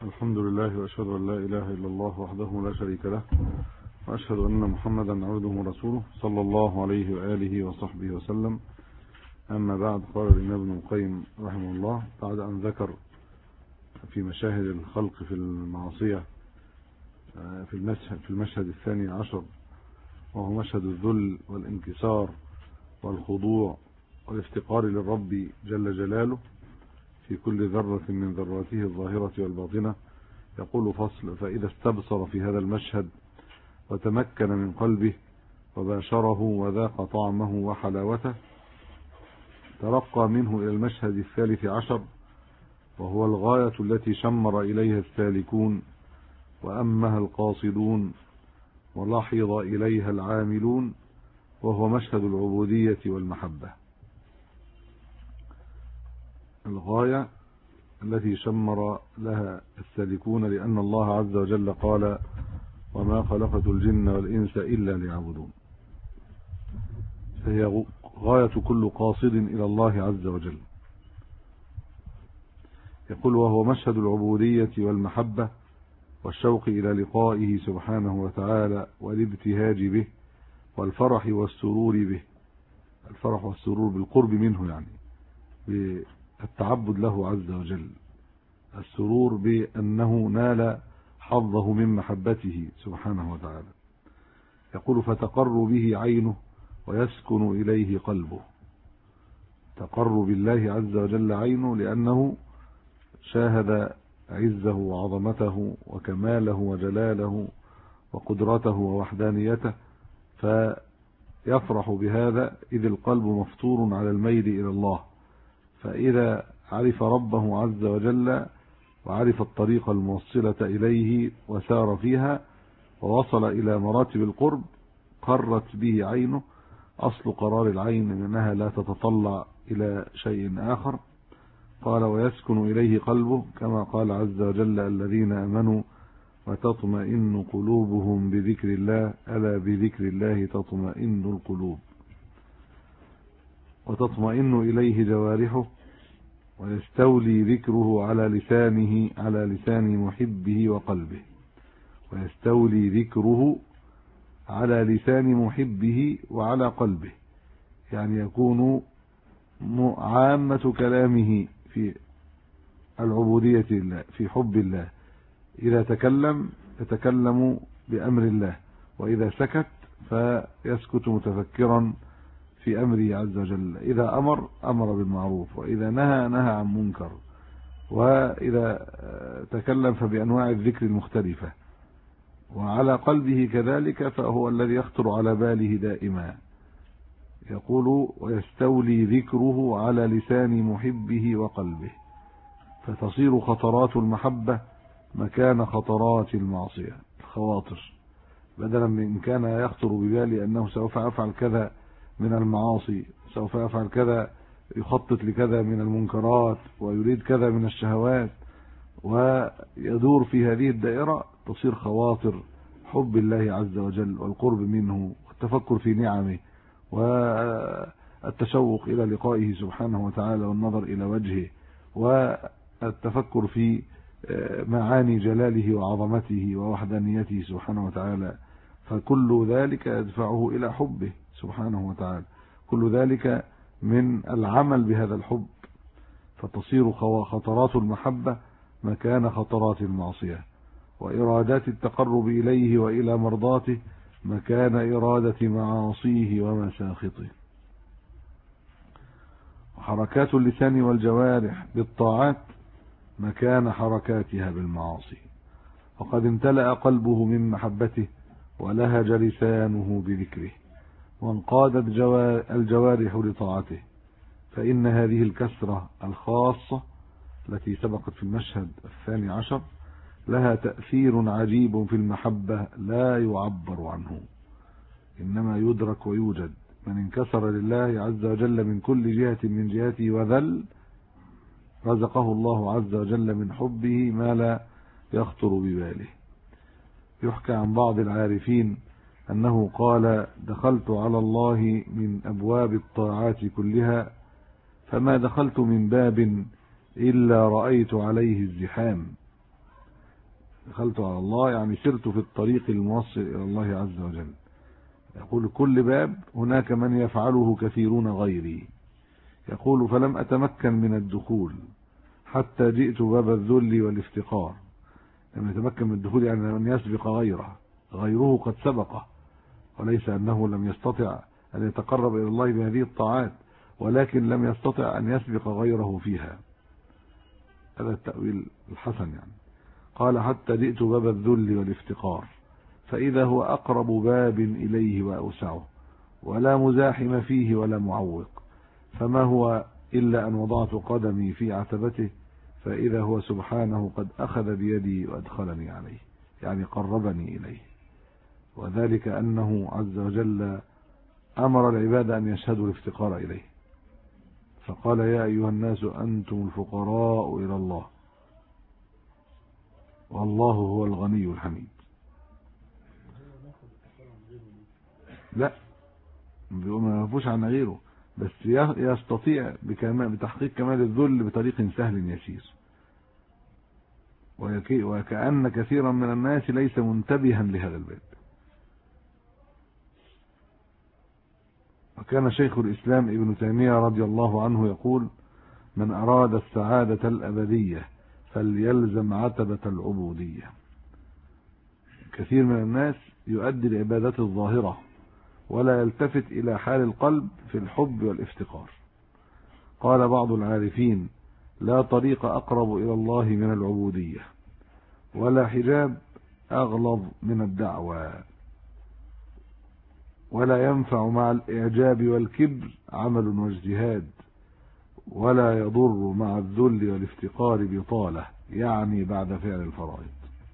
الحمد لله وأشهد أن لا إله إلا الله وحده لا شريك له، وأشهد أن محمدا عبده ورسوله صلى الله عليه وآله وصحبه وسلم. أما بعد، قال الإمام ابن القيم رحمه الله بعد أن ذكر في مشاهد الخلق في المعصية في المشهد الثاني عشر، وهو مشهد الذل والانكسار والخضوع والافتقار للرب جل جلاله في كل ذرة من ذراته الظاهرة والباطنة. يقول فصل: فإذا استبصر في هذا المشهد وتمكن من قلبه وباشره وذاق طعمه وحلاوته، ترقى منه إلى المشهد الثالث عشر، وهو الغاية التي شمر إليها السالكون وأمها القاصدون ولاحظ إليها العاملون، وهو مشهد العبودية والمحبة. الغاية التي شمر لها السالكون، لأن الله عز وجل قال: وما خلقت الجن والإنس إلا ليعبدون. فهي غاية كل قاصد إلى الله عز وجل. يقول: وهو مشهد العبودية والمحبة والشوق إلى لقائه سبحانه وتعالى والابتهاج به والفرح والسرور به. الفرح والسرور بالقرب منه، يعني بالتعبد له عز وجل. السرور بأنه نال حظه من محبته سبحانه وتعالى. يقول: فتقر به عينه ويسكن إليه قلبه. تقر بالله عز وجل عينه لأنه شاهد عزه وعظمته وكماله وجلاله وقدرته ووحدانيته، فيفرح بهذا، إذ القلب مفطور على الميل إلى الله. فإذا عرف ربه عز وجل وعرف الطريق الموصلة إليه وسار فيها ووصل إلى مراتب القرب، قرت به عينه. أصل قرار العين أنها لا تتطلع إلى شيء آخر. قال: ويسكن إليه قلبه، كما قال عز وجل: الذين آمنوا وتطمئن قلوبهم بذكر الله، ألا بذكر الله تطمئن القلوب. وتطمئن إليه جوارحه، ويستولي ذكره على لسان محبه وقلبه. ويستولي ذكره على لسان محبه وعلى قلبه، يعني يكون عامة كلامه في العبودية لله، في حب الله. إذا تكلم يتكلم بأمر الله، وإذا سكت فيسكت متفكرا في أمره عز وجل. إذا أمر بالمعروف، وإذا نهى عن منكر، وإذا تكلم فبأنواع الذكر المختلفة. وعلى قلبه كذلك، فهو الذي يخطر على باله دائما. يقول: ويستولي ذكره على لسان محبه وقلبه، فتصير خطرات المحبة مكان خطرات المعصية. الخواطر، بدلا من كان يخطر ببالي أنه سوف يفعل كذا من المعاصي، سوف يفعل كذا، يخطط لكذا من المنكرات، ويريد كذا من الشهوات، ويدور في هذه الدائرة، تصير خواطر حب الله عز وجل والقرب منه والتفكر في نعمه والتشوق إلى لقائه سبحانه وتعالى والنظر إلى وجهه والتفكر في معاني جلاله وعظمته ووحدانيته سبحانه وتعالى. فكل ذلك يدفعه إلى حبه سبحانه وتعالى، كل ذلك من العمل بهذا الحب. فتصير خطرات المحبة مكان خطرات المعصية، وإرادات التقرب إليه وإلى مرضاته مكان إرادة معاصيه ومساخطه. وحركات اللسان والجوارح بالطاعات مكان حركاتها بالمعاصي. وقد امتلأ قلبه من محبته ولهج لسانه بذكره، وانقادت الجوارح لطاعته. فإن هذه الكسرة الخاصة التي سبقت في المشهد الثاني عشر لها تأثير عجيب في المحبة لا يعبر عنه، إنما يدرك ويوجد. من انكسر لله عز وجل من كل جهة من جهته وذل، رزقه الله عز وجل من حبه ما لا يخطر بباله. يحكى عن بعض العارفين أنه قال: دخلت على الله من أبواب الطاعات كلها، فما دخلت من باب إلا رأيت عليه الزحام، دخلت على الله يعني سرت في الطريق الموصل إلى الله عز وجل. يقول كل باب هناك من يفعله كثيرون غيري. يقول فلم أتمكن من الدخول حتى جئت باب الذل والافتقار. لم يتمكن من الدخول يعني من يسبق غيره قد سبقه، وليس أنه لم يستطع أن يتقرب إلى الله بهذه الطاعات، ولكن لم يستطع أن يسبق غيره فيها. هذا التأويل الحسن يعني. قال حتى جئت باب الذل والافتقار فإذا هو أقرب باب إليه وأوسعه، ولا مزاحم فيه ولا معوق، فما هو إلا أن وضعت قدمي في عتبته فإذا هو سبحانه قد أخذ بيدي وأدخلني عليه، يعني قربني إليه. وذلك أنه عز وجل أمر العباد أن يشهدوا الافتقار إليه، فقال يا أيها الناس أنتم الفقراء إلى الله والله هو الغني الحميد. لا ما يعرفوش عن غيره، بس يستطيع بتحقيق كمال الذل بطريق سهل يسير. وكأن كثيرا من الناس ليس منتبها لهذا الباب. وكان شيخ الإسلام ابن تيمية رضي الله عنه يقول من أراد السعادة الأبدية فليلزم عتبة العبودية. كثير من الناس يؤدي العبادات الظاهرة ولا يلتفت إلى حال القلب في الحب والافتقار. قال بعض العارفين لا طريق أقرب إلى الله من العبودية، ولا حجاب أغلظ من الدعوة، ولا ينفع مع الإعجاب والكبر عمل واجتهاد، ولا يضر مع الذل والافتقار بطالة، يعني بعد فعل الفرائض.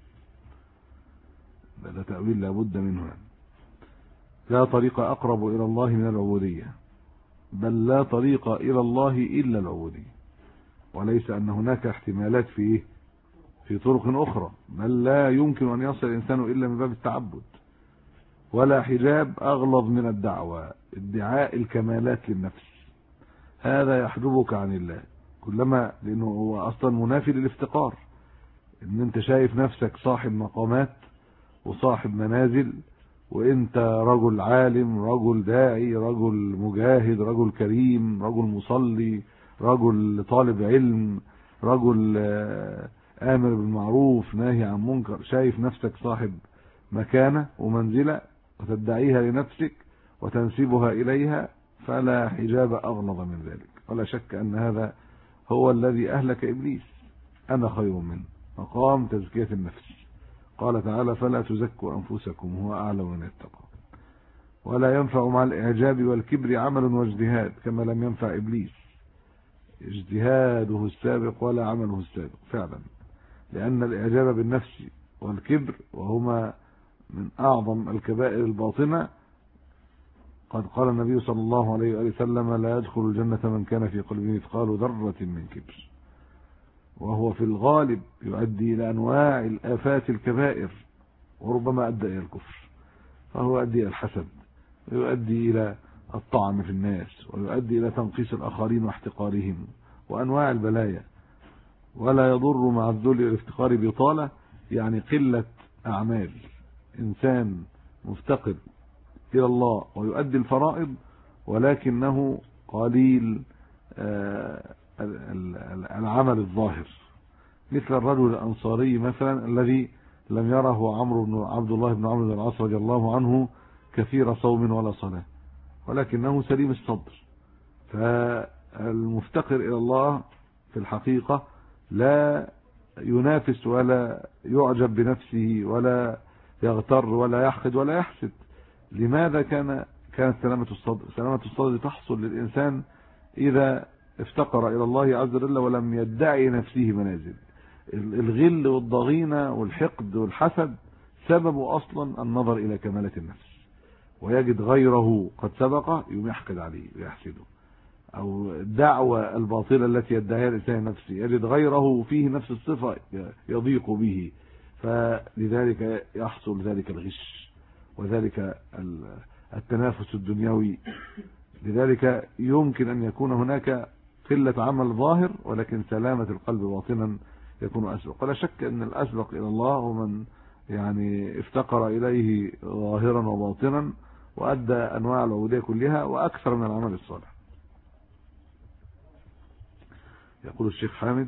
هذا تأويل لابد منه. لا طريق أقرب إلى الله من العبودية، بل لا طريق إلى الله إلا العبودية، وليس أن هناك احتمالات في طرق أخرى، بل لا يمكن أن يصل الإنسان إلا من باب التعبد. ولا حجاب أغلظ من الدعوة، ادعاء الكمالات للنفس، هذا يحجبك عن الله كلما، لأنه هو أصلا منافي للافتقار. إن أنت شايف نفسك صاحب مقامات وصاحب منازل، وانت رجل عالم، رجل داعي، رجل مجاهد، رجل كريم، رجل مصلي، رجل طالب علم، رجل آمر بالمعروف ناهي عن منكر، شايف نفسك صاحب مكانة ومنزلة وتدعيها لنفسك وتنسبها إليها، فلا حجاب أغلظ من ذلك. ولا شك أن هذا هو الذي أهلك إبليس، أنا خير منه، مقام تزكية النفس. قال تعالى فلا تزكوا أنفسكم هو أعلم من يتقى. ولا ينفع مع الإعجاب والكبر عمل واجتهاد، كما لم ينفع إبليس اجتهاده السابق ولا عمله السابق فعلا، لأن الإعجاب بالنفس والكبر وهما من أعظم الكبائر الباطنة. قد قال النبي صلى الله عليه وسلم لا يدخل الجنة من كان في قلبه مثقال ذرة من كبر، وهو في الغالب يؤدي إلى أنواع الآفات الكبائر، وربما أدى إلى الكفر، فهو يؤدي إلى الحسد، ويؤدي إلى الطعن في الناس، ويؤدي إلى تنقيص الآخرين واحتقارهم وأنواع البلايا. ولا يضر مع الذل والافتقار بطالة، يعني قلة أعمال. إنسان مفتقر إلى الله ويؤدي الفرائض ولكنه قليل العمل الظاهر، مثل الرجل الأنصاري مثلا الذي لم يره عبد الله بن عمرو بن العاص رضي الله عنه كثير صوم ولا صلاة، ولكنه سليم الصدر. فالمفتقر إلى الله في الحقيقة لا ينافس ولا يعجب بنفسه ولا يغتر ولا يحقد ولا يحسد. لماذا كانت سلامة الصدر؟ سلامة الصدر تحصل للإنسان إذا افتقر إلى الله عز وجل ولم يدعي نفسه منازل. الغل والضغينة والحقد والحسد سبب أصلا النظر إلى كمالة النفس، ويجد غيره قد سبقه يوم يحقد عليه ويحسده، أو الدعوة الباطلة التي يدعيها الإنسان نفسه يجد غيره فيه نفس الصفة يضيق به، فلذلك يحصل ذلك الغش وذلك التنافس الدنيوي. لذلك يمكن أن يكون هناك قلة عمل ظاهر ولكن سلامة القلب باطنا يكون أسبق. ولا شك أن الأسبق إلى الله هو من يعني افتقر إليه ظاهرا وباطنا وأدى أنواع العبودية كلها وأكثر من العمل الصالح. يقول الشيخ حامد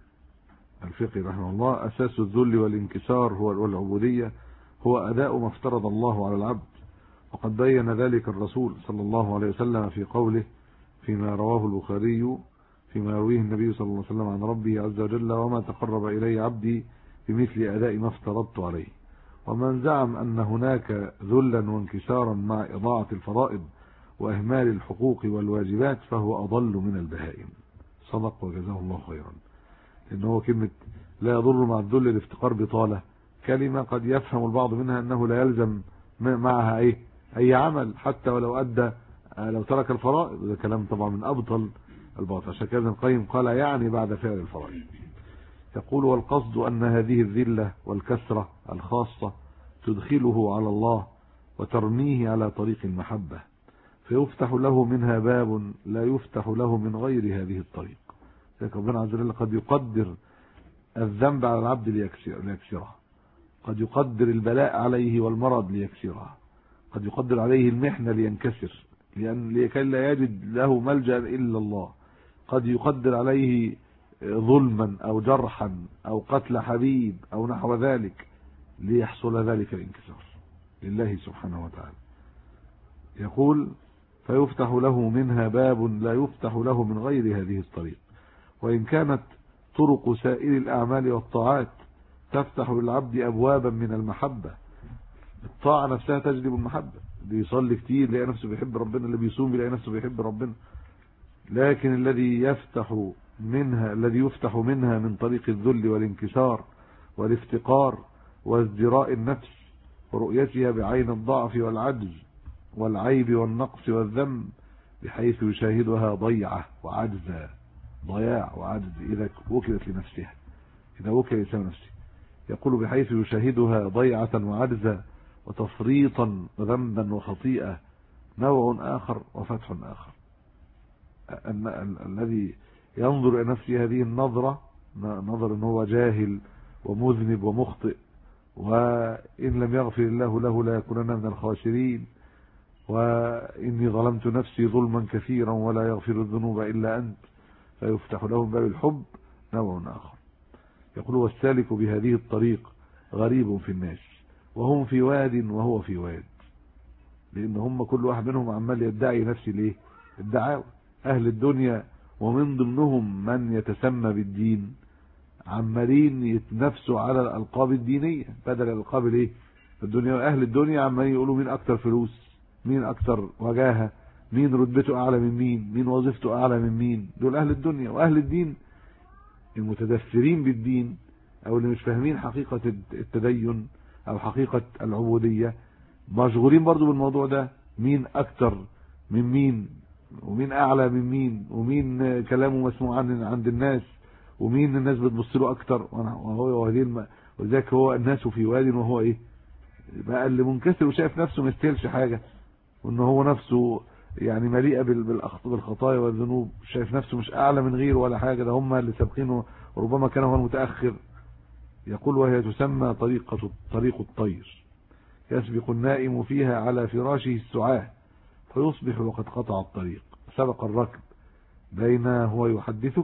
الفقي رحمه الله: أساس الذل والانكسار والعبودية هو أداء ما افترض الله على العبد، وقد بين ذلك الرسول صلى الله عليه وسلم في قوله فيما رواه البخاري فيما يرويه النبي صلى الله عليه وسلم عن ربه عز وجل: وما تقرب إلي عبدي بمثل أداء ما افترضت عليه. ومن زعم أن هناك ذلا وانكسارا مع إضاعة الفرائض وإهمال الحقوق والواجبات فهو أضل من البهائم. صدق وجزاه الله خيرا. لأنه كلمة لا يضر مع الذل الافتقار بطالة كلمة قد يفهم البعض منها أنه لا يلزم معها أي عمل حتى ولو أدى لو ترك الفرائض. ده كلام طبعا من أبطل الباطل. عشان كده ابن القيم قال يعني بعد فعل الفرائض. يقول: والقصد أن هذه الذلة والكسرة الخاصة تدخله على الله وترميه على طريق المحبة، فيفتح له منها باب لا يفتح له من غير هذه الطريق. ربنا عز وجل قد يقدر الذنب على العبد ليكسره، قد يقدر البلاء عليه والمرض ليكسره، قد يقدر عليه المحنة لينكسر لكي لا يجد له ملجأ إلا الله، قد يقدر عليه ظلما أو جرحا أو قتل حبيب أو نحو ذلك ليحصل ذلك الانكسار لله سبحانه وتعالى. يقول: فيفتح له منها باب لا يفتح له من غير هذه الطريق. وإن كانت طرق سائر الأعمال والطاعات تفتح للعبد أبوابا من المحبة، الطاعة نفسها تجلب المحبة. اللي يصلي كتير يلاقي نفسه بيحب ربنا، اللي بيصوم يلاقي نفسه بيحب ربنا. لكن الذي يفتح منها من طريق الذل والانكسار والافتقار وازدراء النفس ورؤيتها بعين الضعف والعجز والعيب والنقص والذنب، بحيث يشاهدها ضيعة وعجز إذا وكلت لنفسها، إذا وكلت لنفسه. يقول: بحيث يشاهدها ضيعة وعجزا وتفريطا وذنبا وخطيئة، نوع آخر وفتح آخر. الذي ينظر إلى نفسه هذه النظرة نظر أنه هو جاهل ومذنب ومخطئ، وإن لم يغفر الله له لا يكونن من الخاسرين، وإني ظلمت نفسي ظلما كثيرا ولا يغفر الذنوب إلا أنت، فيفتح له باب الحب نوع آخر. يقول: والسالك بهذه الطريق غريب في الناس، وهم في واد وهو في واد. لأن هم كل واحد منهم عمال يدعي نفسه ليه؟ الدعاوى. أهل الدنيا ومن ضمنهم من يتسمى بالدين عمالين يتنافسوا على الألقاب الدينية بدل الألقاب ليه؟ الدنيا. أهل الدنيا عمالين يقولوا مين أكتر فلوس، مين أكتر وجاهة، مين رتبته أعلى من مين وظيفته أعلى من مين. دول أهل الدنيا. وأهل الدين المتدثرين بالدين أو اللي مش فاهمين حقيقة التدين أو حقيقة العبودية مشغولين برضو بالموضوع ده. مين أكتر من مين، ومين أعلى من مين، ومين كلامه مسموع عند الناس، ومين الناس بتبص له أكتر. وذلك هو الناس في واد وهو بقى اللي منكسر وشايف نفسه ما يستاهلش حاجة، وإنه هو نفسه يعني مليئة بالخطايا والذنوب، شايف نفسه مش أعلى من غيره ولا حاجة، ده هم اللي سابقينه وربما كان هو المتأخر. يقول: وهي تسمى طريق الطير، يسبق النائم فيها على فراشه السعاه، فيصبح وقد قطع الطريق، سبق الركب بين هو يحدثك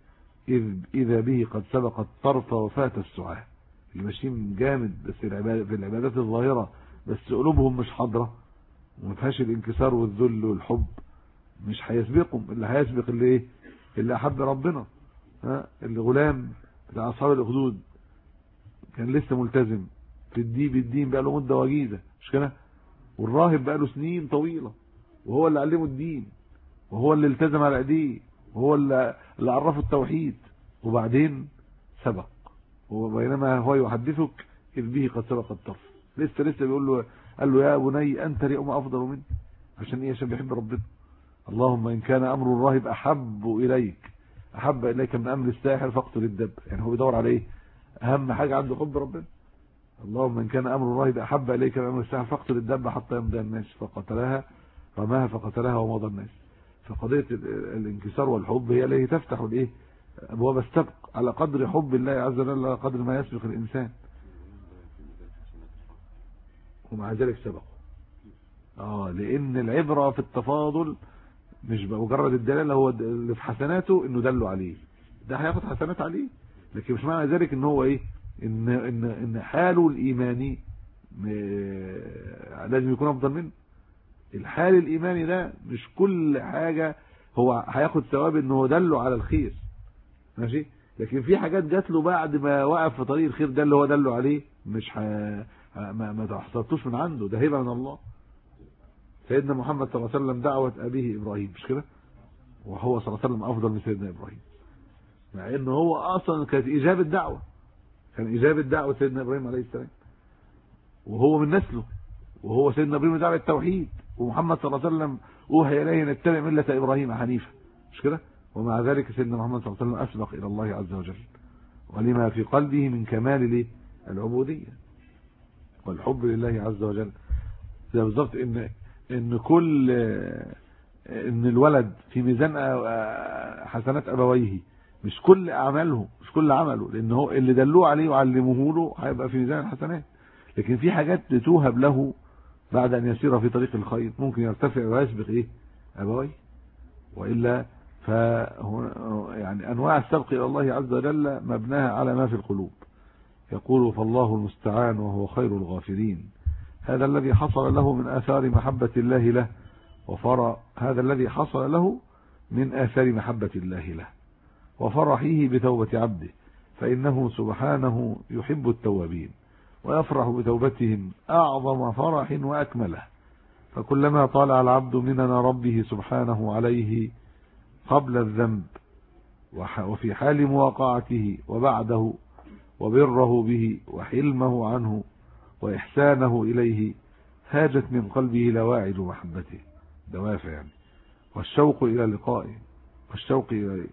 إذا به قد سبق الطرف وفات السعاه. اللي ماشيين جامد بس في العبادات الظاهرة بس قلوبهم مش حاضرة وما فيهاش الانكسار والذل والحب، مش هيسبقهم. اللي هيسبق اللي أحب ربنا. اللي غلام بتاع أصحاب الأخدود كان لسه ملتزم في بالدين بقى له مدة وجيزة، مش كده؟ والراهب بقى له سنين طويلة، وهو اللي علمه الدين، وهو اللي التزم على ايديه، وهو اللي عرفه التوحيد، وبعدين سبق. وبينما هو يحدثك إذ به قد سبق الطرف. لسه بيقول له، قال له: يا بني أنت اليوم أفضل مني. عشان عشان بيحب ربنا. اللهم إن كان أمر الراهب أحب إليك من أمر الساحر فاقتل الدب. يعني هو بيدور على أهم حاجة عنده حب ربنا. اللهم إن كان أمر الراهب أحب إليك من أمر الساحر فاقتل الدب حتى يمضي الناس، فقتلها رماها فقتلها ومضى الناس. فقضية الانكسار والحب هي التي تفتح أبواب السبق على قدر حب الله عز وجل، على قدر ما يسبق الإنسان، ومع ذلك سبقوا. لأن العبرة في التفاضل مش بمجرد الدلالة، هو اللي في حسناته إنه دلوا عليه، ده هياخد حسنات عليه، لكن مش معنى ذلك إن هو إيه، إن حاله الإيماني لازم يكون أفضل منه. الحال الإيماني ده مش كل حاجة هو هياخد ثواب إنه دلوا على الخير، ماشي، لكن في حاجات جات له بعد ما وقف في طريق الخير، ده اللي هو دلوا عليه، مش ما تحصلتوش من عنده، ده هبة من الله. سيدنا محمد صلى الله عليه وسلم دعوة أبيه إبراهيم، مش كده؟ وهو صلى الله عليه وسلم أفضل من سيدنا إبراهيم، مع إنه هو أصلا كانت إجابة دعوة، كان إجابة دعوة سيدنا إبراهيم عليه السلام، وهو من نسله، وهو سيدنا إبراهيم دعوة التوحيد، ومحمد صلى الله عليه وسلم أوحي إليه نتبع ملة إبراهيم حنيفا، مش كده؟ ومع ذلك سيدنا محمد صلى الله عليه وسلم أسبق إلى الله عز وجل، ولما في قلبه من كمال العبودية والحب لله عز وجل. ده بالظبط ان كل ان الولد في ميزان حسنات ابويه، مش كل اعماله، مش كل عمله، لان هو اللي دلوه عليه وعلموه له هيبقى في ميزان الحسنات، لكن في حاجات توهب له بعد ان يسير في طريق الخير، ممكن يرتفع ويسبق ايه ابويه، والا يعني انواع السبق الى الله عز وجل مبناها على ما في القلوب. يقول فالله المستعان وهو خير الغافرين. هذا الذي حصل له من آثار محبة الله له، هذا الذي حصل له من آثار محبة الله له وفرحه بتوبة عبده، فإنه سبحانه يحب التوابين ويفرح بتوبتهم أعظم فرح وأكمله. فكلما طالع العبد منن ربه سبحانه عليه قبل الذنب وفي حال مواقعته وبعده، وبره به وحلمه عنه وإحسانه إليه، هاجت من قلبه لواعد محبته، دوافع يعني، والشوق إلى لقائه، والشوق إلى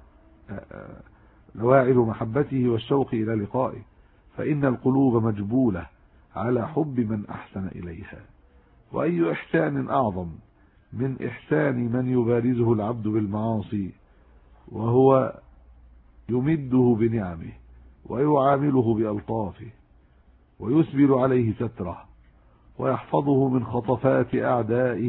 لواعد محبته والشوق إلى لقائه، فإن القلوب مجبولة على حب من أحسن إليها. وأي إحسان أعظم من إحسان من يبارزه العبد بالمعاصي وهو يمده بنعمه ويعامله بألطافه ويسبل عليه ستره ويحفظه من خطفات أعدائه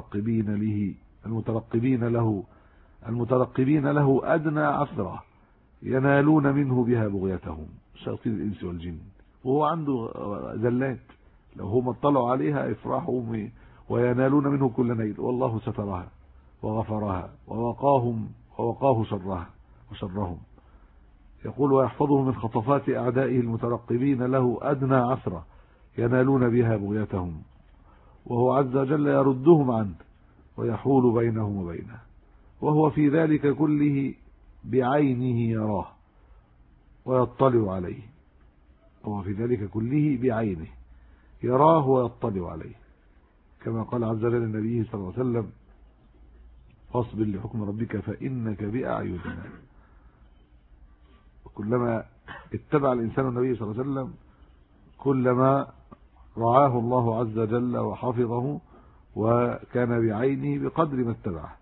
المترقبين له أدنى عثرة ينالون منه بها بغيتهم، شياطين الإنس والجن، وهو عنده ذلات لو هم اطلعوا عليها يفرحوا وينالون منه كل نيل، والله سترها وغفرها ووقاه شرهم. يقول ويحفظه من خطفات أعدائه المترقبين له أدنى عثرة ينالون بها بغيتهم، وهو عز وجل يردهم عنه ويحول بينهم وبينه، وهو في ذلك كله بعينه يراه ويطلع عليه، وهو في ذلك كله بعينه يراه ويطلع عليه، كما قال عز وجل النبي صلى الله عليه وسلم فاصبر لحكم ربك فإنك بأعيننا. كلما اتبع الإنسان النبي صلى الله عليه وسلم كلما رعاه الله عز وجل وحفظه وكان بعينه بقدر ما اتبعه.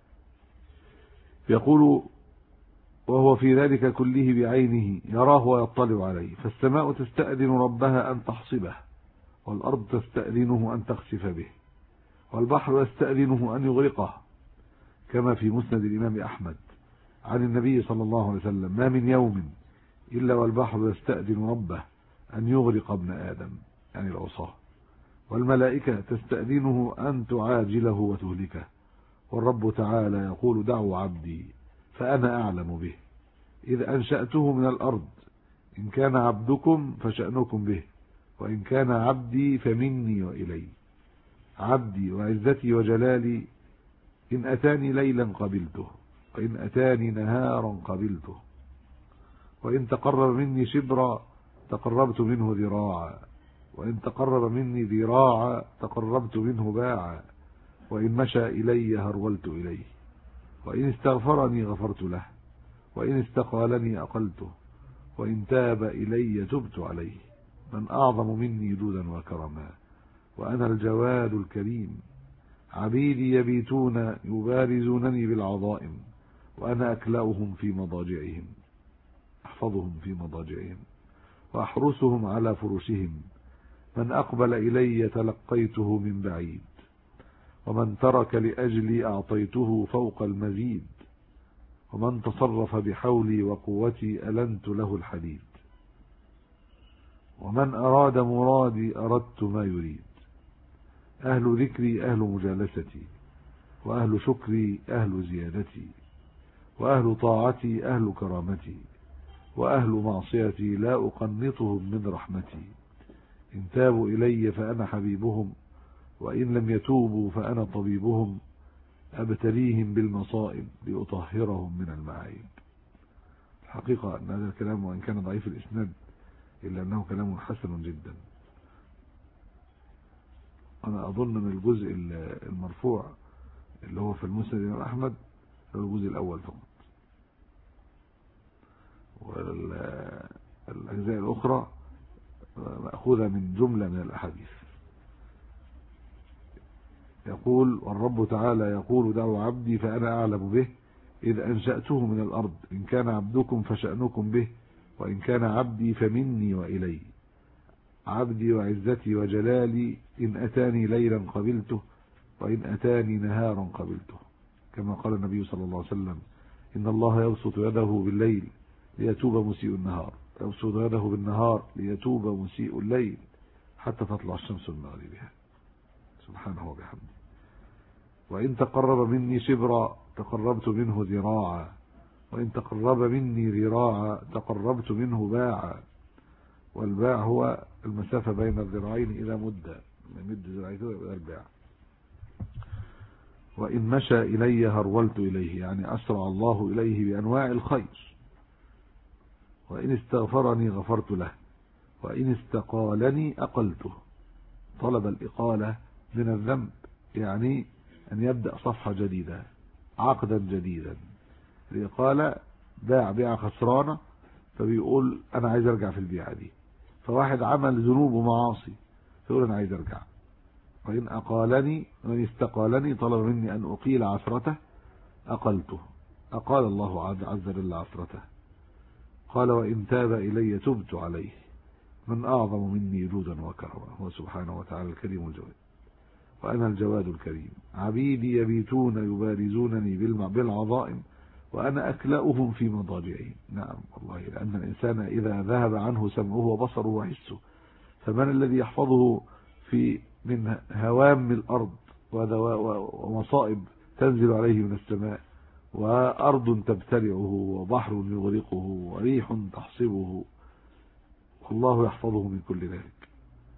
يقول وهو في ذلك كله بعينه يراه ويطلع عليه، فالسماء تستأذن ربها أن تحصبه، والأرض تستأذنه أن تخسف به، والبحر يستأذنه أن يغرقه، كما في مسند الإمام أحمد عن النبي صلى الله عليه وسلم ما من يوم إلا والبحر يستأذن ربه أن يغرق ابن آدم، يعني العصاة، والملائكة تستأذنه أن تعاجله وتهلكه، والرب تعالى يقول دعوا عبدي فأنا أعلم به إذ أنشأته من الأرض، إن كان عبدكم فشأنكم به، وإن كان عبدي فمني وإلي. عبدي وعزتي وجلالي إن أتاني ليلا قبلته، وإن أتاني نهارا قبلته، وإن تقرب مني شبرا تقربت منه ذراعا، وإن تقرب مني ذراعا تقربت منه باعا، وإن مشى إلي هرولت إليه، وإن استغفرني غفرت له، وإن استقالني أقلته، وإن تاب إلي تبت عليه. من أعظم مني جودا وكرما، وأنا الجواد الكريم. عبيدي يبيتون يبارزونني بالعظائم، وأنا أكلأهم في مضاجعهم، أحفظهم في مضاجعهم وأحرسهم على فرشهم. من أقبل إلي تلقيته من بعيد، ومن ترك لأجلي أعطيته فوق المزيد، ومن تصرف بحولي وقوتي ألنت له الحديد. ومن أراد مرادي أردت ما يريد. أهل ذكري أهل مجالستي، وأهل شكري أهل زيادتي، وأهل طاعتي أهل كرامتي، وأهل معصيتي لا أقنطهم من رحمتي. إن تابوا إلي فأنا حبيبهم، وإن لم يتوبوا فأنا طبيبهم. أبتليهم بالمصائب لأطهرهم من المعايب. الحقيقة أن هذا الكلام وإن كان ضعيف الإسناد إلا أنه كلام حسن جدا. أنا أظن من الجزء المرفوع اللي هو في المسند الإمام أحمد هو الجزء الأول فقط، والأجزاء الأخرى مأخوذة من جملة من الأحاديث. يقول: والرب تعالى يقول: دعوا عبدي فأنا أعلم به إذ أنشأته من الأرض، إن كان عبدكم فشأنكم به، وإن كان عبدي فمني وإلي. عبدي وعزتي وجلالي، إن أتاني ليلا قبلته، وإن أتاني نهارا قبلته. كما قال النبي صلى الله عليه وسلم: إن الله يبسط يده بالليل ليتوب مسيء النهار، يبسط يده بالنهار ليتوب مسيء الليل، حتى تطلع الشمس من مغربها، سبحانه وبحمده. وإن تقرب مني شبرا تقربت منه ذراعا، وإن تقرب مني ذراعا تقربت منه باعا. والباع هو المسافة بين الذراعين إذا مد ذراعيته إلى الباع. وإن مشى إلي هرولت إليه، يعني أسرع الله إليه بأنواع الخير. وإن استغفرني غفرت له، وإن استقالني أقلته. طلب الإقالة من الذنب، يعني أن يبدأ صفحة جديدة، عقدا جديدا. الإقالة باع بيعة خسرانة، فبيقول أنا عايز أرجع في البيعة دي. فواحد عمل ذنوب ومعاصي فيقول أنا عايز أرجع. وإن استقالني طلب مني أن أقيل عثرته، أقلته. أقال الله عز وجل عثرته. قال: وإن تاب إلي تبت عليه. من أعظم مني جودا وكرما، هو سبحانه وتعالى الكريم الجواد، وأنا الجواد الكريم. عبيدي يبيتون يبارزونني بالعظائم، وأنا أكلأهم في مضاجعهم. نعم والله، لأن الإنسان إذا ذهب عنه سمعه وبصره وحسه، فمن الذي يحفظه من هوام الأرض ومصائب تنزل عليه من السماء، وأرض تبتلعه، وبحر يغرقه، وريح تحصبه، والله يحفظه من كل ذلك.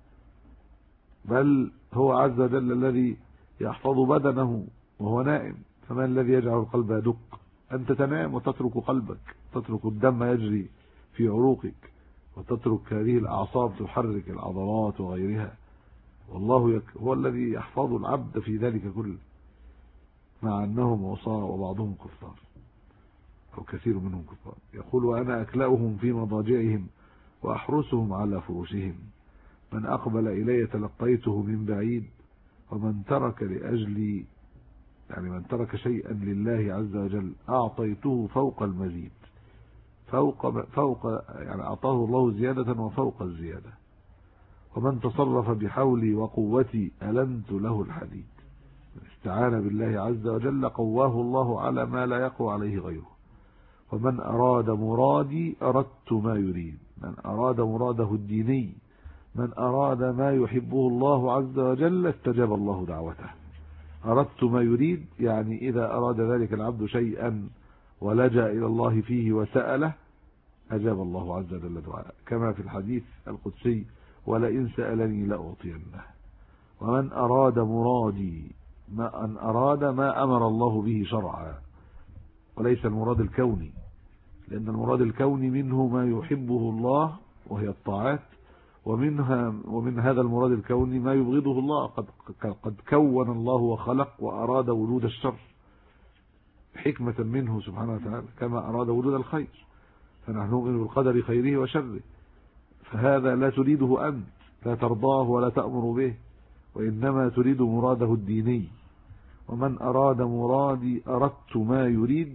بل هو عز وجل الذي يحفظ بدنه وهو نائم. فمن الذي يجعل القلب يدق؟ أنت تنام وتترك قلبك، تترك الدم يجري في عروقك، وتترك هذه الأعصاب تحرك العضلات وغيرها، والله هو الذي يحفظ العبد في ذلك كله، مع أنهم عصاة وبعضهم كفار أو كثير منهم كفار. يقول: وأنا أكلأهم في مضاجعهم وأحرسهم على فرشهم. من أقبل إلي تلقيته من بعيد، ومن ترك لأجلي، يعني من ترك شيئا لله عز وجل، أعطيته فوق المزيد. فوق يعني أعطاه الله زيادة وفوق الزيادة. ومن تصرف بحولي وقوتي ألنت له الحديد. من استعان بالله عز وجل قواه الله على ما لا يقوى عليه غيره. ومن أراد مرادي أردت ما يريد. من أراد مراده الديني، من أراد ما يحبه الله عز وجل استجاب الله دعوته. أردت ما يريد، يعني إذا أراد ذلك العبد شيئا ولجأ إلى الله فيه وسأله أجاب الله عز وجل دعاءه، كما في الحديث القدسي: ولئن سألني لأعطينه. ومن أراد مرادي، أن أراد ما أمر الله به شرعا، وليس المراد الكوني، لأن المراد الكوني منه ما يحبه الله وهي الطاعات، ومن هذا المراد الكوني ما يبغضه الله. قد كون الله وخلق وأراد وجود الشر حكمة منه سبحانه وتعالى، كما أراد وجود الخير، فنحن نؤمن بالقدر خيره وشره. فهذا لا تريده أنت، لا ترضاه ولا تأمر به، وإنما تريد مراده الديني. ومن أراد مرادي أردت ما يريد،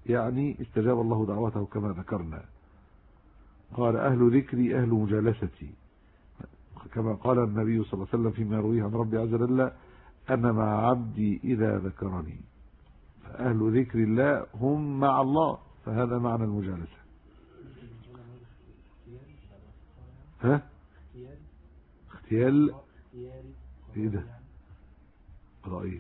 يعني استجاب الله دعوته كما ذكرنا. قال أهل ذكري أهل مجالستي، كما قال النبي صلى الله عليه وسلم فيما يرويه عن ربي عز وجل: أنا مع عبدي إذا ذكرني. فأهل ذكر الله هم مع الله، فهذا معنى المجالسة. ها؟ اختيال ايه ده؟ رأيه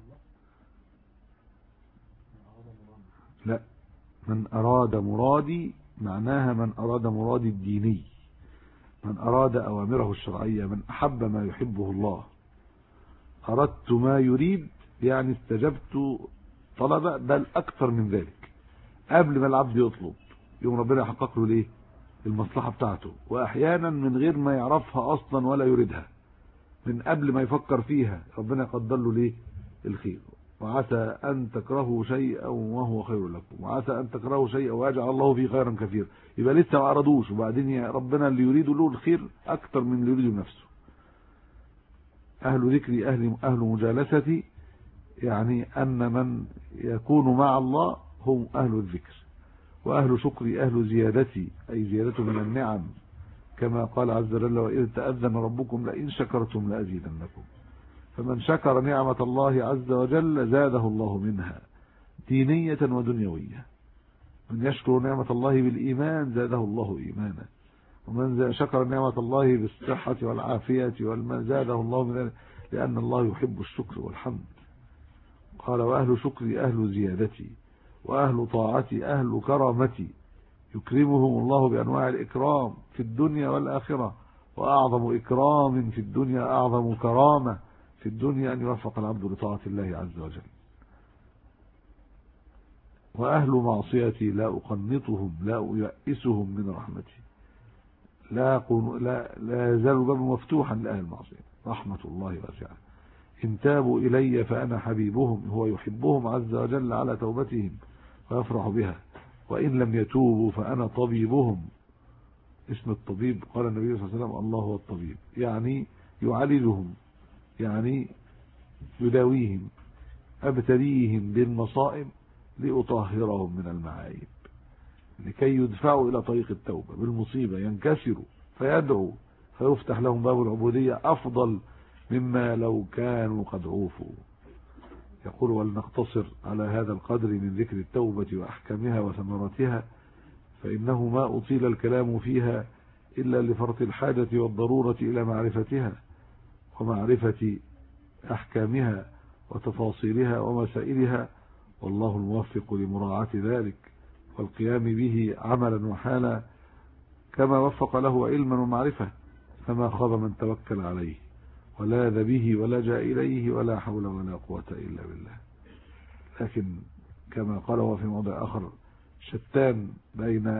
لا، من أراد مرادي معناها من أراد مرادي الديني، من أراد أوامره الشرعية، من أحب ما يحبه الله. أردت ما يريد يعني استجبت طلبة، بل أكثر من ذلك. قبل ما العبد يطلب يوم ربنا يحقق له ليه المصلحة بتاعته، وأحيانا من غير ما يعرفها أصلا ولا يريدها، من قبل ما يفكر فيها ربنا يقدر له ليه الخير. وعسى أن تكرهوا شيئا وهو خير لكم، وعسى أن تكرهوا شيئا ويجعل الله فيه خيرا كثيرا. يبقى لسه ما أرادوش، وبعدين ربنا اللي يريد له الخير أكثر من اللي يريده نفسه. أهل ذكري أهل مجالستي، يعني أن من يكون مع الله هم أهل الذكر. وأهل شكري أهل زيادتي، أي زيادة من النعم، كما قال عز وجل: وإذ تأذن ربكم لئن شكرتم لأزيدنكم. فمن شكر نعمة الله عز وجل زاده الله منها دينية ودنيوية. من يشكر نعمة الله بالإيمان زاده الله إيمانا، ومن شكر نعمة الله بالصحة والعافية والمال زاده الله من ذلك، لأن الله يحب الشكر والحمد. قال: وأهل شكري أهل زيادتي، وأهل طاعتي أهل كرامتي، يكرمهم الله بأنواع الإكرام في الدنيا والآخرة. وأعظم إكرام في الدنيا أعظم كرامة في الدنيا أن يوفق العبد لطاعة الله عز وجل. وأهل معصيتي لا أقنطهم لا أيأسهم من رحمتي. لا يزال الباب مفتوحا لأهل المعصية، رحمة الله واسعة. إن تابوا إلي فأنا حبيبهم، هو يحبهم عز وجل على توبتهم ويفرح بها. وإن لم يتوبوا فأنا طبيبهم. اسم الطبيب قال النبي صلى الله عليه وسلم: الله هو الطبيب، يعني يعالجهم، يعني يداويهم، أبتليهم بالمصائب لأطهرهم من المعايب، لكي يدفعوا إلى طريق التوبة. بالمصيبة ينكسروا فيدعوا فيفتح لهم باب العبودية أفضل مما لو كانوا قد عوفوا. يقول: ولنقتصر على هذا القدر من ذكر التوبة وأحكامها وثمرتها، فإنه ما أطيل الكلام فيها إلا لفرط الحاجة والضرورة إلى معرفتها ومعرفة أحكامها وتفاصيلها ومسائلها، والله الموفق لمراعاة ذلك والقيام به عملا وحالا، كما وفق له علما ومعرفة. فما خاب من توكل عليه ولاذ به ولجأ إليه، ولا حول ولا قوة إلا بالله. لكن كما قال هو في موضع آخر: شتان بين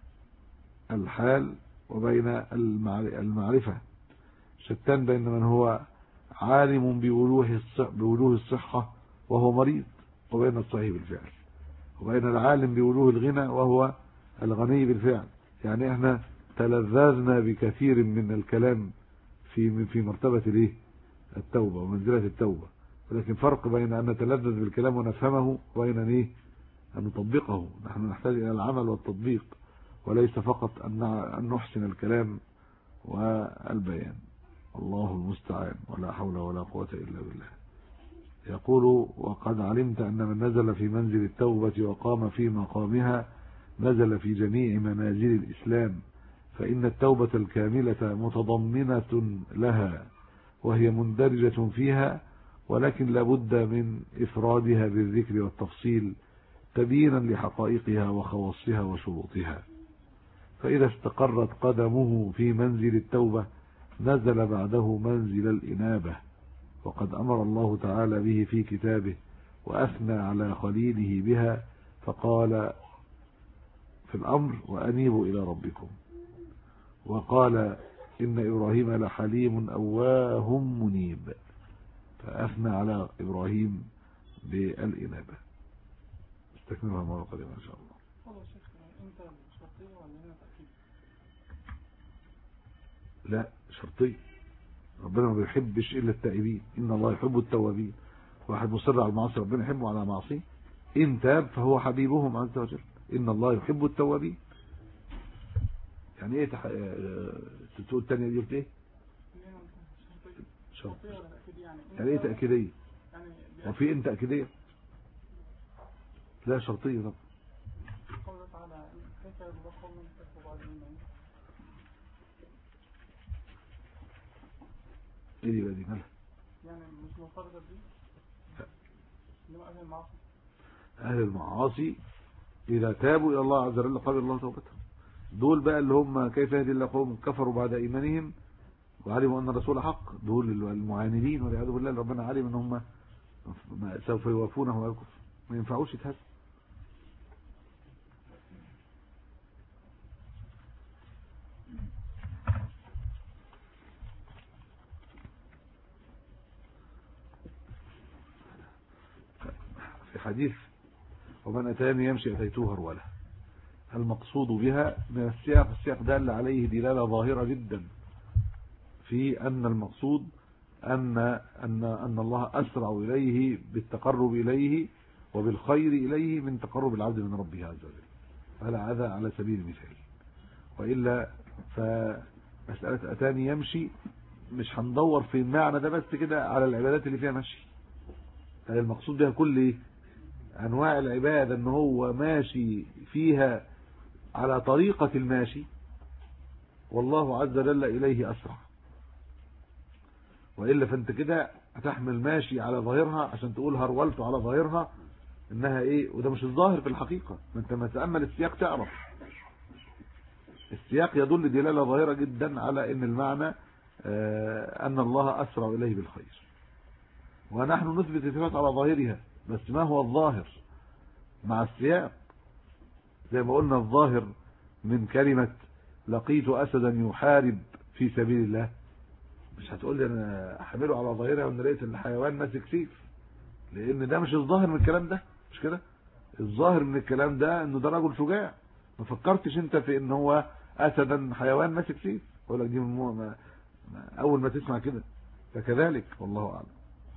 الحال وبين المعرفة، شتان بين من هو عالم بوجوه الصحة وهو مريض، وبين الصحيح بالفعل، وبين العالم بوجوه الغنى وهو الغني بالفعل. يعني احنا تلذذنا بكثير من الكلام في مرتبة التوبة ومنزلة التوبة، ولكن فرق بين أن نتلذذ بالكلام ونفهمه وبين أن نطبقه. نحن نحتاج إلى العمل والتطبيق، وليس فقط أن نحسن الكلام والبيان. الله المستعان، ولا حول ولا قوة إلا بالله. يقول: وقد علمت أن من نزل في منزل التوبة وقام في مقامها نزل في جميع منازل الإسلام، فإن التوبة الكاملة متضمنة لها وهي مندرجة فيها، ولكن لابد من إفرادها بالذكر والتفصيل تبيينا لحقائقها وخواصها وشروطها. فإذا استقرت قدمه في منزل التوبة نزل بعده منزل الإنابة، وقد أمر الله تعالى به في كتابه وأثنى على خليله بها، فقال في الأمر: وأنيبوا إلى ربكم. وقال: إن إبراهيم لحليم أواه منيب، فأثنى على إبراهيم بالإنابة. استكملها مرة قادمة إن شاء الله. لا، شرطي. ربنا ما بيحبش إلا التائبين، إن الله يحب التوابين. واحد مصر على المعاصي ربنا يحبه على معصيه؟ إن تاب فهو حبيبهم عز وجل، إن الله يحب التوابين. يعني إيه تقول الثانية دي قلت إيه؟ شرط. يعني إيه تأكيدية؟ وفي إن تأكيدية؟ لا شرطية طبعا. قوله تعالى كيف يرضى قوم كفروا بعد إيمانهم. إيه دي بقى دي مالها؟ يعني مش مرتبطة دي؟ إنما أهل المعاصي. أهل المعاصي إذا تابوا إلى الله عز وجل قبل الله توبتهم. دول بقى اللي هم كيف يهدي الله قوم كفروا بعد إيمانهم وعلموا أن الرسول حق، دول المعاندين والعياذ بالله، ربنا علم أن هم سوف يوافونه ويكفر، ما ينفعوش يتهزوا. في حديث ومن أتاني يمشي أتيته هرولة، المقصود بها من السياق دل عليه دلالة ظاهرة جدا في أن المقصود أن الله أسرع إليه بالتقرب إليه وبالخير إليه من تقرب العبد من ربه عز وجل، هذا على سبيل المثال. وإلا فمسألة أتاني يمشي مش هندور في المعنى ده بس كده على العبادات اللي فيها مشي، هذا المقصود بها كل أنواع العبادة، أنه هو ماشي فيها على طريقة الماشي والله عز وجل إليه أسرع. وإلا فأنت كده هتحمل ماشي على ظاهرها عشان تقول هرولت على ظاهرها إنها إيه، وده مش الظاهر في الحقيقة. ما أنت ما تأمل السياق تعرف السياق يدل دلالة ظاهرة جدا على إن المعنى أن الله أسرع إليه بالخير، ونحن نثبت الصفات على ظاهرها، بس ما هو الظاهر مع السياق؟ زي ما قلنا الظاهر من كلمة لقيت أسدا يحارب في سبيل الله، مش هتقول لي أنا أحمله على ظاهرها وأن لقيت الحيوان ماسك سيف، لأن ده مش الظاهر من الكلام ده، مش كده؟ الظاهر من الكلام ده أنه ده رجل شجاع، ما فكرتش أنت في أن هو أسدا حيوان ماسك سيف، أقول لك دي من أول ما تسمع كده، فكذلك والله أعلم.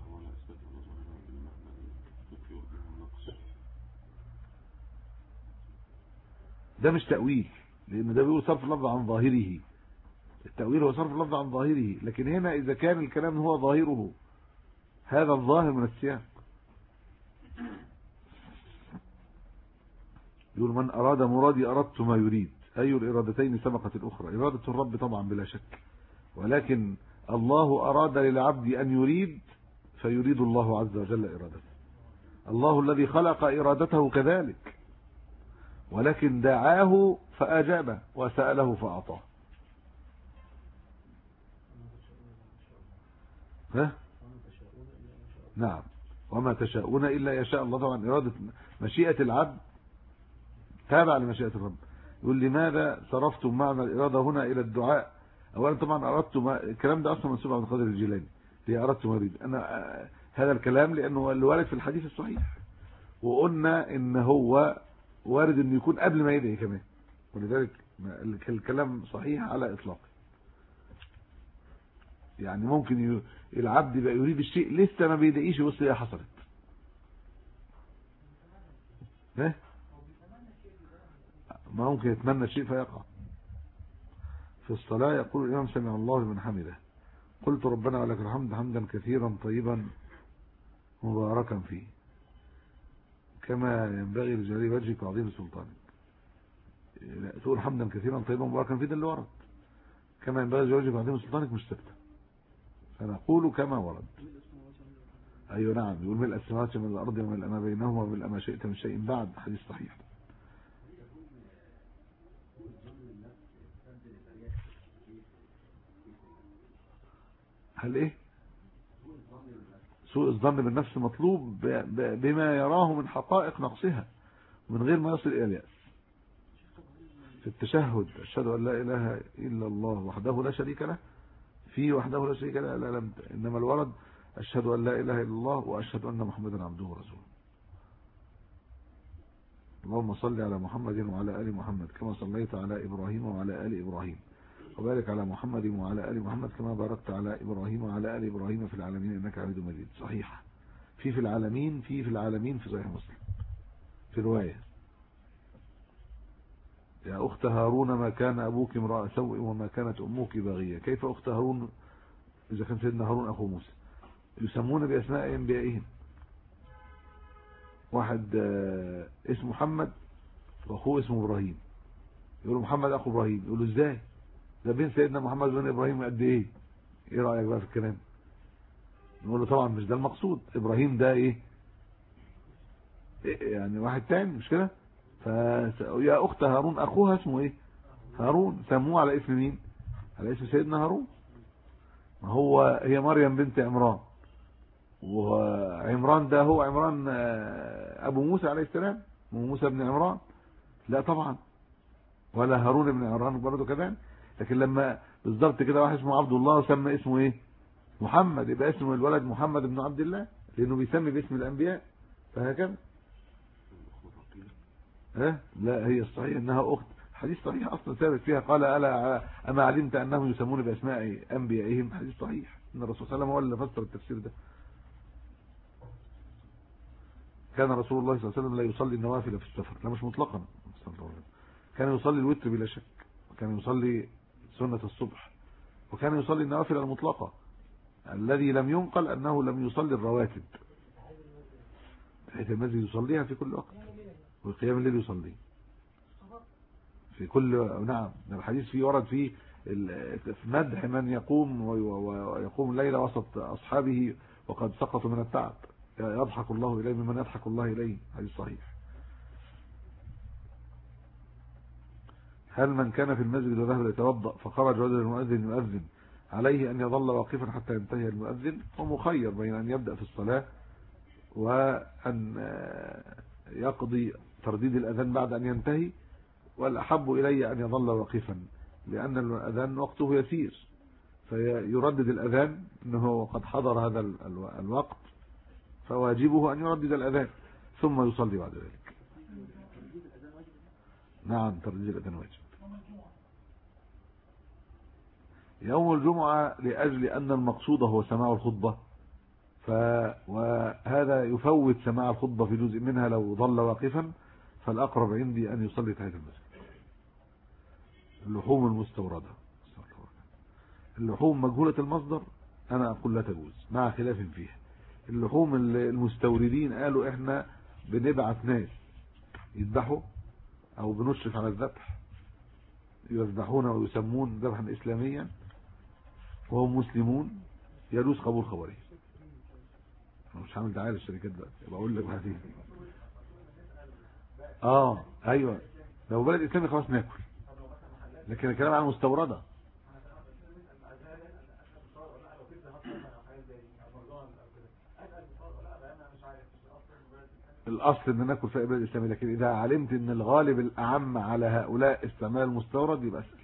ده مش تأويل، لأن ده بيقول صرف اللفظ عن ظاهره، التأويل هو صرف اللفظ عن ظاهره، لكن هنا إذا كان الكلام هو ظاهره هذا الظاهر من السياق. يقول من أراد مرادي أردت ما يريد، أي الإرادتين سبقت الأخرى؟ إرادة الرب طبعا بلا شك، ولكن الله أراد للعبد أن يريد فيريد الله عز وجل إرادته. الله الذي خلق إرادته كذلك، ولكن دعاه فأجابه وسأله فأعطاه. ها؟ نعم، وما تشاءون إلا يشاء الله. طبعا إرادة مشيئة العبد تابع لمشيئة الرب. يقول لماذا صرفتم معنى الإرادة هنا إلى الدعاء؟ أولا طبعا أردت الكلام ده أصلا منسوب عبد القادر الجيلاني، ليه أردت ما أريد أنا هذا الكلام، لأنه اللي وارد في الحديث الصحيح، وقلنا إن هو وارد إنه يكون قبل ما يدعي كمان، ولذلك الكلام صحيح على إطلاقه. يعني ممكن العبد يبقى يريد الشيء لسه ما بيدعيش بص ايه حصلت. ما ممكن يتمنى الشيء فيقع. في الصلاة يقول الإمام سمع الله لمن حمده، قلت ربنا ولك الحمد حمدا كثيرا طيبا مباركا فيه كما ينبغي لجلال وجهك وعظيم سلطانك. تقول حمدا كثيرا طيبا مباركا فيه، ده اللي ورد. كما ينبغي لجلال وجهك وعظيم سلطانك مش ثابته، فنقول كما ورد. أيوة نعم، يقول ملء السماوات وملء الأرض وملء ما بينهما وملء ما شئت من شيء بعد، حديث صحيح. هل ايه سوء الظن بالنفس مطلوب بما يراه من حقائق نقصها من غير ما يصل الى اليأس. في التشهد أشهد أن لا إله إلا الله وحده لا شريك له، في وحده لا شريك له لا لم، إنما الورد أشهد أن لا إله إلا الله وأشهد أن محمدا عبده ورسوله. اللهم صل على محمد وعلى آل محمد كما صليت على إبراهيم وعلى آل إبراهيم، وبارك على محمد وعلى آل محمد كما باركت على إبراهيم وعلى آل إبراهيم في العالمين إنك حميد مجيد. صحيحة في العالمين في صحيح مسلم. في رواية يا أخت هارون ما كان أبوك امرأ سوء وما كانت أمك بغية. كيف أخت هارون إذا كان سيدنا هارون أخو موسى؟ يسمون بأسماء أنبيائهم. واحد اسمه محمد وأخوه اسمه إبراهيم، يقولوا محمد أخو إبراهيم، يقولوا إزاي ده بين سيدنا محمد وبين إبراهيم قد إيه رأيك بقى في الكلام؟ نقول له طبعا مش ده المقصود، إبراهيم ده إيه يعني واحد تاني مش كده. يا أخت هارون أخوها اسمه إيه هارون، سموه على اسم مين؟ على اسم سيدنا هارون. ما هو هي مريم بنت عمران، وعمران ده هو عمران أبو موسى عليه السلام، موسى بن عمران؟ لا طبعا، ولا هارون بن عمران برضه كذلك. لكن لما بالضبط كده واحد اسمه عبد الله وسمى اسمه ايه محمد، يبقى اسم الولد محمد بن عبد الله، لانه بيسمي باسم الانبياء. فهكذا لا هي الصحيح انها اخت، حديث صحيح اصلا ثابت فيها قال الا اما علمت انهم يسمون باسماء انبيائهم، حديث صحيح ان الرسول صلى الله عليه وسلم هو اللي فسر التفسير ده. كان رسول الله صلى الله عليه وسلم لا يصلي النوافل في السفر، لا مش مطلقا، كان يصلي الوتر بلا شك، وكان يصلي سنة الصبح، وكان يصلي النوافل المطلقة. الذي لم ينقل أنه لم يصلي الرواتب، حيث المسجد يصليها في كل وقت، وقيام الليل يصلي في كل. نعم الحديث فيه ورد فيه في مدح من يقوم ويقوم الليل وسط أصحابه وقد سقطوا من التعب، يضحك الله إليه ممن يضحك الله إليه، حديث صحيح. هل من كان في المسجد وذهب ليتوضأ فخرج رجل المؤذن يؤذن عليه أن يظل واقفا حتى ينتهي المؤذن؟ هو مخير بين أن يبدأ في الصلاة وأن يقضي ترديد الأذان بعد أن ينتهي، والأحب إلي أن يظل واقفا، لأن الأذان وقته يسير، فيردد الأذان أنه قد حضر هذا الوقت، فواجبه أن يردد الأذان ثم يصلي بعد ذلك. نعم ترديد الأذان واجب يوم الجمعة، لأجل أن المقصود هو سماع الخطبة، وهذا يفوت سماع الخطبة في جزء منها لو ظل واقفا، فالأقرب عندي أن يصلي تحية المسجد. اللحوم المستوردة، اللحوم مجهولة المصدر أنا أقول لا تجوز مع خلاف فيها. اللحوم المستوردين قالوا إحنا بنبعث ناس يذبحوا أو بنشرف على الذبح، يذبحون ويسمون ذبحا إسلاميا وهم مسلمون، يجوز قبول خبرهم. أنا مش هعمل دعاية للشركات بقى، بقول لك هذه أيوة لو بلد إسلامي خلاص ناكل، لكن الكلام عن المستوردة الأصل ان ناكل في بلد إسلامي، لكن إذا علمت ان الغالب الأعم على هؤلاء استعمال المستورد يبقى اسأل.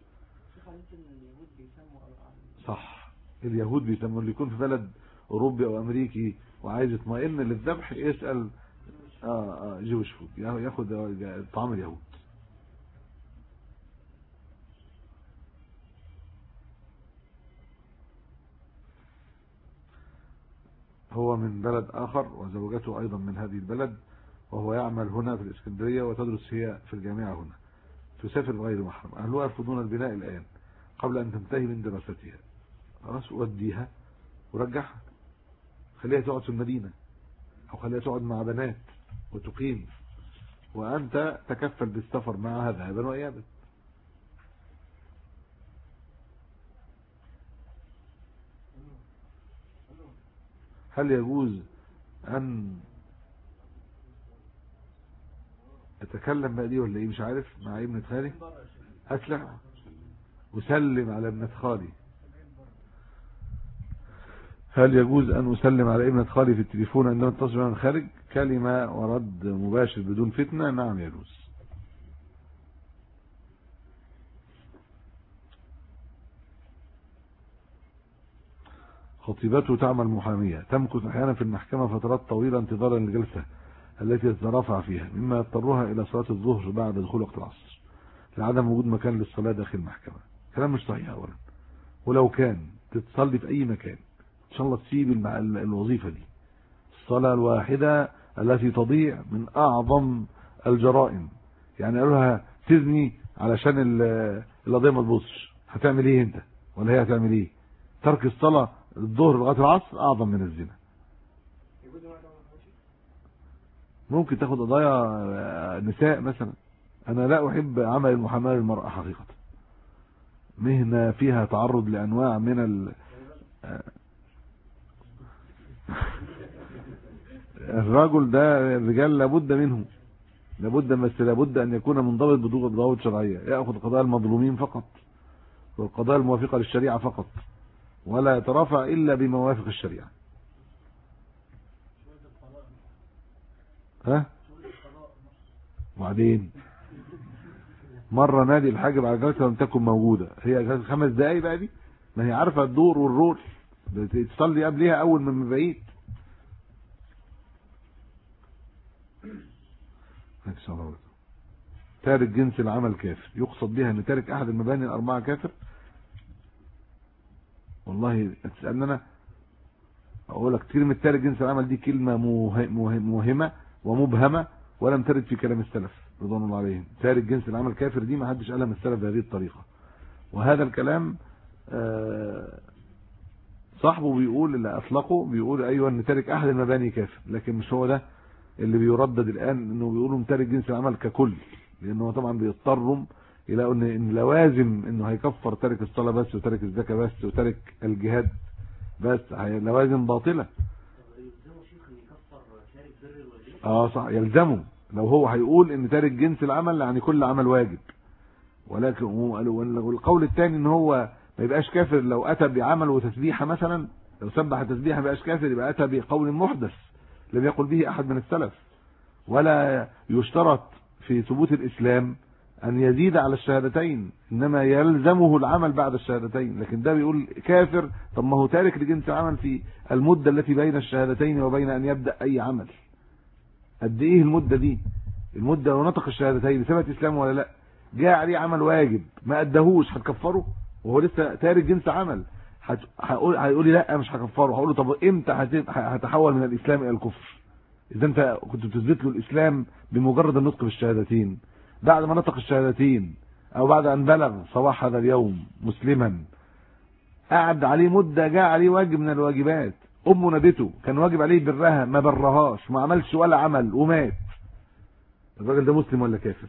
صح، اليهود بيسموا اللي يكون في بلد أوروبي أو أمريكي وعايز يطمئن للذبح يسأل جوش فود، ياخد طعام اليهود. هو من بلد آخر وزوجته أيضا من هذه البلد، وهو يعمل هنا في الإسكندرية وتدرس هي في الجامعة هنا، تسافر بغير محرم. أهلها يرفضون البناء الآن قبل أن تنتهي من دراستها. خلاص وديها ورجعها، خليها تقعد في المدينة أو خليها تقعد مع بنات وتقيم، وأنت تكفل بالسفر معها ذهابا وإيابا. هل يجوز أن أتكلم بقى دي ولا إيه مش عارف مع ابنة خالي؟ أسلع أسلم على ابنة خالي. هل يجوز أن أسلم على ابنة خالي في التليفون عندما تتصل من الخارج كلمة ورد مباشر بدون فتنة؟ نعم يجوز. خطيبته تعمل محامية، تمكث أحيانا في المحكمة فترات طويلة انتظارا للجلسة التي تترافع فيها، مما يضطرها إلى صلاة الظهر بعد دخول وقت العصر لعدم وجود مكان للصلاة داخل المحكمة. كلام مش صحيح أولا، ولو كان تتصلي في أي مكان إن شاء الله تسيب الوظيفة دي. الصلاة الواحدة التي تضيع من أعظم الجرائم. يعني قالوا لها تزني علشان القضية ما تبصش، هتعمل ايه انت؟ ولا هي هتعمل ايه؟ ترك الصلاة الظهر لغاية العصر أعظم من الزنا. ممكن تاخد قضايا نساء مثلا. أنا لا أحب عمل المحاماة للمرأة حقيقة، مهنة فيها تعرض لأنواع من الرجل ده الرجال لابد منه، بس لابد أن يكون منضبط بضوابط شرعية، يأخذ قضايا المظلومين فقط والقضايا الموافقة للشريعة فقط، ولا يترافع إلا بما يوافق الشريعة. ها؟ وبعدين مرة نادي الحاجب على جلسة لم تكن موجودة، هي 5 دقايق بقى دي، ما هي عارفة الدور والرول، بتصلي قبلها أول من بعيد. تارك جنس العمل كافر، يقصد بها ان تارك احد المباني الاربعه كافر. والله تسالني انا اقول لك كلمه تارك جنس العمل دي كلمه موهمه ومبهمه، ولم ترد في كلام السلف رضوان الله عليهم. تارك جنس العمل كافر دي ما حدش قالها من السلف بهذه الطريقه، وهذا الكلام صاحبه بيقول اللي اطلقه بيقول ايوه ان تارك احد المباني كافر، لكن مش هو ده اللي بيردد الان، انه بيقولوا تارك جنس العمل ككل، لانه طبعا بيضطرهم الى ان لوازم انه هيكفر تارك الصلاه بس وتارك الزكاه بس وتارك الجهاد بس، لوازم باطله. صح، يلزمه لو هو هيقول ان تارك جنس العمل يعني كل عمل واجب. ولكن والقول الثاني ان هو ما يبقاش كافر لو اتى بعمل وتسبيحه مثلا، لو سبح تسبيحه ما يبقاش كافر، يبقى اتى بقول محدث لم يقل به احد من السلف. ولا يشترط في ثبوت الاسلام ان يزيد على الشهادتين، انما يلزمه العمل بعد الشهادتين. لكن ده بيقول كافر، طب ما هو تارك لجنس العمل في المده التي بين الشهادتين وبين ان يبدا اي عمل. قد ايه المده دي؟ المده لو نطق الشهادتين ثبت اسلامه ولا لا؟ جاء عليه عمل واجب ما اداهوش، هتكفره وهو لسه تارك جنس عمل؟ هيقول لي لا مش هكفره. هقول له طب امتى هتحول من الاسلام الى الكفر؟ اذا انت كنت بتثبت له الاسلام بمجرد النطق بالشهادتين، بعد ما نطق الشهادتين او بعد ان بلغ صباح هذا اليوم مسلما، قعد عليه مده، جاء عليه واجب من الواجبات، امه نادته كان واجب عليه برها ما برهاش، ما عملش ولا عمل ومات، الراجل ده مسلم ولا كافر؟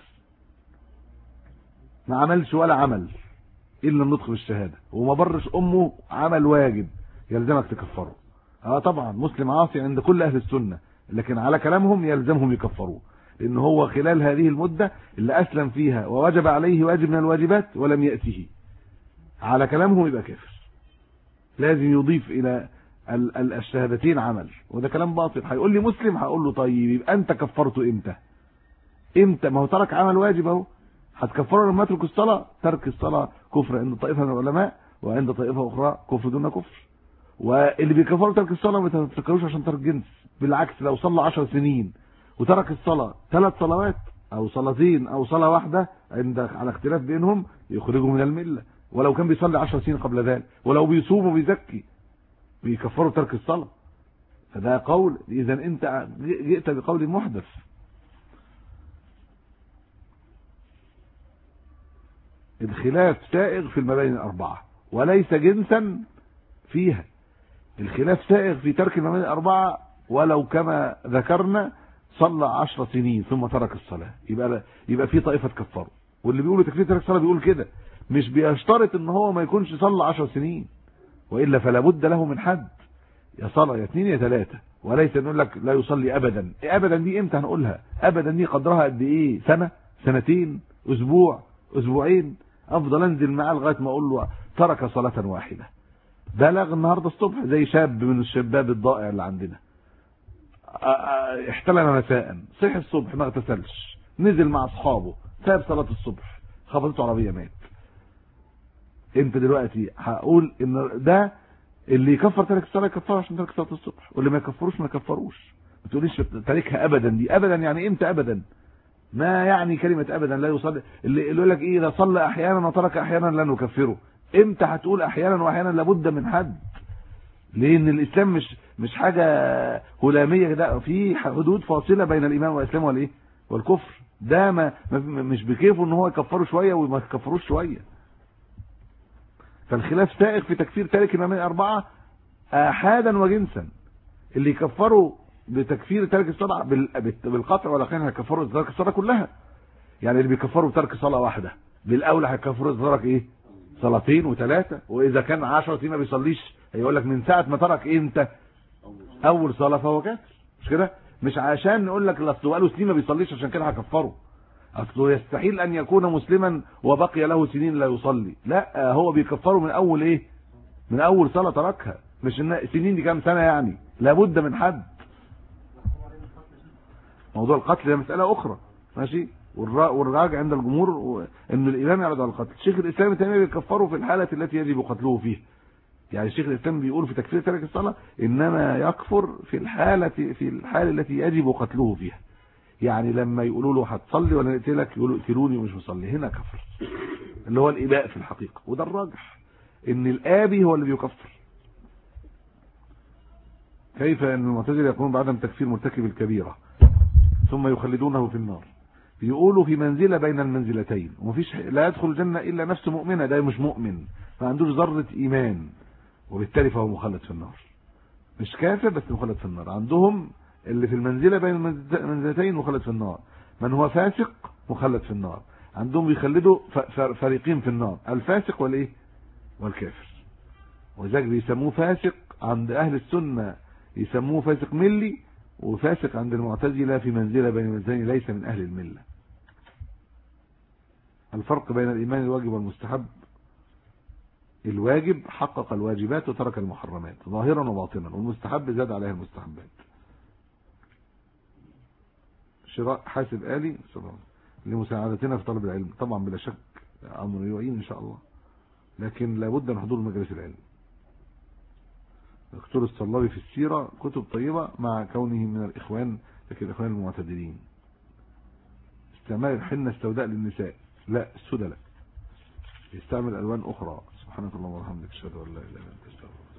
ما عملش ولا عمل الا النطق بالشهاده وما برش امه عمل واجب، يلزمك تكفره. طبعا مسلم عاصي عند كل اهل السنه، لكن على كلامهم يلزمهم يكفروه، لان هو خلال هذه المده اللي اسلم فيها ووجب عليه واجب من الواجبات ولم ياته، على كلامهم يبقى كافر. لازم يضيف الى الشهادتين عمل، وده كلام باطل. هيقول لي مسلم، هقول له طيب يبقى انت كفرته امتى؟ ما هو ترك عمل واجب اهو، هتكفره لما يترك الصلاه. ترك الصلاه كفر عند طائفه من العلماء، وعند طائفه اخرى كفر دون كفر. واللي بيكفروا ترك الصلاه ما تفكروش عشان ترك جنس، بالعكس لو صلى 10 سنين وترك الصلاه 3 صلوات او صلاتين او صلاه واحده على اختلاف بينهم، يخرجه من المله، ولو كان بيصلي 10 سنين قبل ذلك، ولو بيصوم وبيزكي بيكفروا ترك الصلاه. فده قول، اذا انت جئت بقول محدث. الخلاف سائغ في المباني الاربعه وليس جنسا فيها. الخلاف سائغ في ترك المباني الاربعه، ولو كما ذكرنا صلى 10 سنين ثم ترك الصلاه، يبقى في طائفه تكفره. واللي بيقولوا تكفير ترك الصلاه بيقول كده، مش بيشترط ان هو ما يكونش صلى 10 سنين، والا فلا بد له من حد، يا صلاه يا 2 يا 3، وليس نقول لك لا يصلي ابدا. ابدا دي امتى هنقولها؟ ابدا دي قدرها قد ايه؟ سنه، سنتين، اسبوع، اسبوعين؟ افضل انزل معاه لغايه ما اقول له ترك صلاه واحده. بلغ النهارده الصبح زي شاب من الشباب الضائع اللي عندنا، احتلم مساء، صحي الصبح ما اغتسلش، نزل مع اصحابه، ساب صلاه الصبح، خبطته عربيه، مات. انت دلوقتي هقول ان ده اللي يكفر تارك الصلاه يكفر عشان تارك صلاه الصبح، واللي ما يكفروش ما يكفروش. ما تقوليش تاركها ابدا. دي ابدا يعني امتى ابدا؟ ما يعني كلمه ابدا لا يصلي. اللي يقول لك ايه ده صلى احيانا وترك احيانا لا نكفره. امتى هتقول احيانا واحيانا؟ لابد من حد، لان الاسلام مش حاجه هلاميه كده، في حدود فاصله بين الايمان والاسلام والايه والكفر. ده مش بكيفه ان هو يكفره شويه وما يكفروش شويه. فالخلاف سائغ في تكفير تارك الامامين الاربعه احادا وجنسا. اللي يكفروا بتكفير تارك الصلاه بالقطع ولا كان هيكفروا تارك الصلاه كلها. يعني اللي بيكفروا بترك صلاه واحده بالاولى هيكفروا ترك ايه صلاتين وثلاثه. واذا كان 10 سنين ما بيصليش هيقول لك من ساعه ما ترك امتى اول صلاه فهو كافر. مش كده؟ مش عشان نقول لك اصل بقاله سنين ما بيصليش عشان كده هكفره. اصله يستحيل ان يكون مسلما وبقي له سنين لا يصلي. لا، هو بيكفره من اول ايه؟ من اول صلاه تركها. مش سنين دي كام سنه يعني، لابد من حد. موضوع القتل ده مساله اخرى ماشي. والراجع عند الجمهور ان الامام يعرض على القتل. شيخ الاسلام ابن تيميه بيكفره في الحاله التي يجب قتله فيها. يعني شيخ الاسلام بيقول في تكفير تارك الصلاه انما يكفر في الحاله التي يجب قتله فيها. يعني لما يقولوا له هتصلي ولا نقتلك يقولوا اقتلوني ومش مصلي، هنا كفر اللي هو الاباء في الحقيقه. وده الراجح ان الابي هو اللي بيكفر. كيف ان المعتزله يقولون بعدم تكفير مرتكب الكبيره ثم يخلدونه في النار؟ بيقولوا في منزله بين المنزلتين، ومفيش لا يدخل الجنه الا نفس مؤمنه. ده مش مؤمن، ما عندوش ذره ايمان، وبالتالي فهو مخلد في النار. مش كافر بس مخلد في النار. عندهم اللي في المنزله بين المنزلتين مخلد في النار. من هو فاسق مخلد في النار. عندهم بيخلدوا فريقين في النار، الفاسق والايه والكافر. وذلك بيسموه فاسق عند اهل السنه، يسموه فاسق ملي، وفاسق عند المعتزله في منزله بين المنزلتين ليس من اهل المله. الفرق بين الايمان الواجب والمستحب: الواجب حقق الواجبات وترك المحرمات ظاهرا وباطنا، والمستحب زاد عليها المستحبات. شراء حاسب آلي لمساعدتنا في طلب العلم، طبعا بلا شك امر يعين ان شاء الله، لكن لابد من حضور مجالس العلم. دكتور الصلابي في السيرة كتب طيبة مع كونه من الإخوان، لكن الإخوان المعتدلين. استعمال الحنة السوداء للنساء، لا السوداء لا، يستعمل ألوان أخرى. سبحانك اللهم وبحمدك أشهد أن لا إله إلا أنت أستغفرك.